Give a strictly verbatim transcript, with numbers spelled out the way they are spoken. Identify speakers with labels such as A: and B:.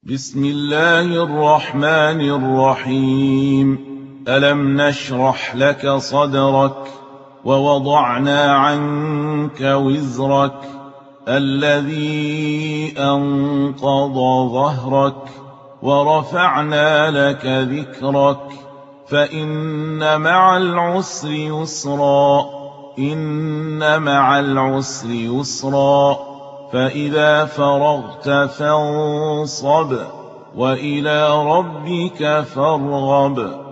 A: بسم الله الرحمن الرحيم. ألم نشرح لك صدرك ووضعنا عنك وزرك الذي أنقض ظهرك ورفعنا لك ذكرك فإن مع العسر يسرا إن مع العسر يسرا فإذا فرغت فانصب وإلى ربك فارغب.